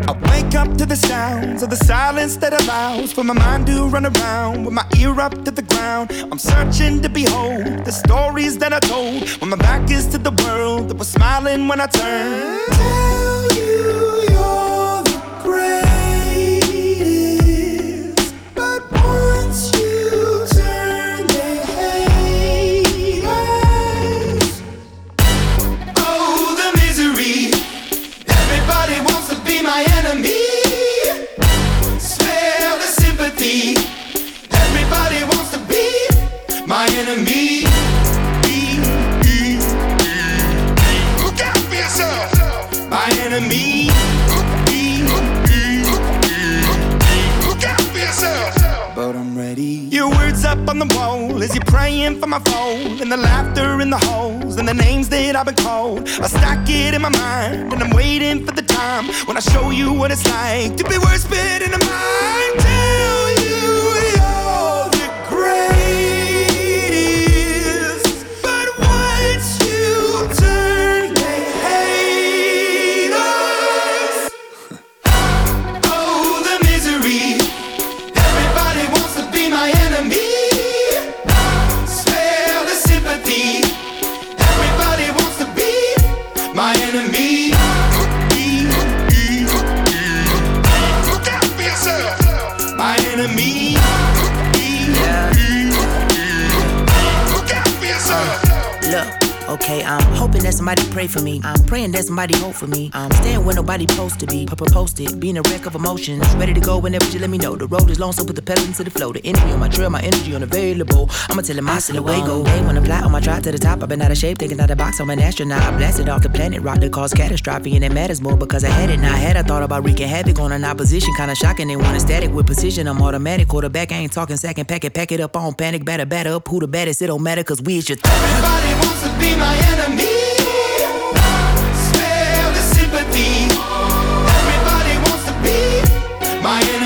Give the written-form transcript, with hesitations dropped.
I wake up to the sounds of the silence that allows for my mind to run around with my ear up to the ground. I'm searching to behold the stories that I told when my back is to the world that was smiling when I turned. Tell you you're the greatest, but once you turn they hate us. Oh, the misery. Everybody wants to be my enemy. Smell the sympathy. Everybody wants to be my enemy. Look out for yourself. My enemy. Look out for yourself. But I'm ready. Your words up on the wall as you're praying for my phone, and the laughter in the holes and the names that I've been called. I stack it in my mind and I'm waiting for the time when I show you what it's like to be worse fit in a mind. Tell you you're the greatest, but once you turn they hate us. Oh, the misery. Everybody wants to be my enemy. Spare the sympathy. Everybody wants to be my enemy. Look out for yourself. My enemy. Look out for yourself. Look, okay, I'm hoping that somebody pray for me. I'm praying that somebody hope for me. I'm staying where nobody supposed to be. Posted, being a wreck of emotions. Ready to go whenever you let me know. The road is long, so put the pedal into the flow. The energy on my trail, my energy unavailable. I'ma tell him I still away go. They wanna fly on my drive to the top. I've been out of shape, thinking out the box. I'm an astronaut. I blasted off the planet, rock that caused catastrophe, and it matters more because I had it. Now I had I thought about wreaking havoc on an opposition. Kinda shocking, they want a static with precision. I'm automatic, quarterback. I ain't talking second pack it up on panic. Batter up. Who the baddest? It don't matter, cause we is your Everybody wants to be my enemy. Spare the sympathy. Everybody wants to be my enemy.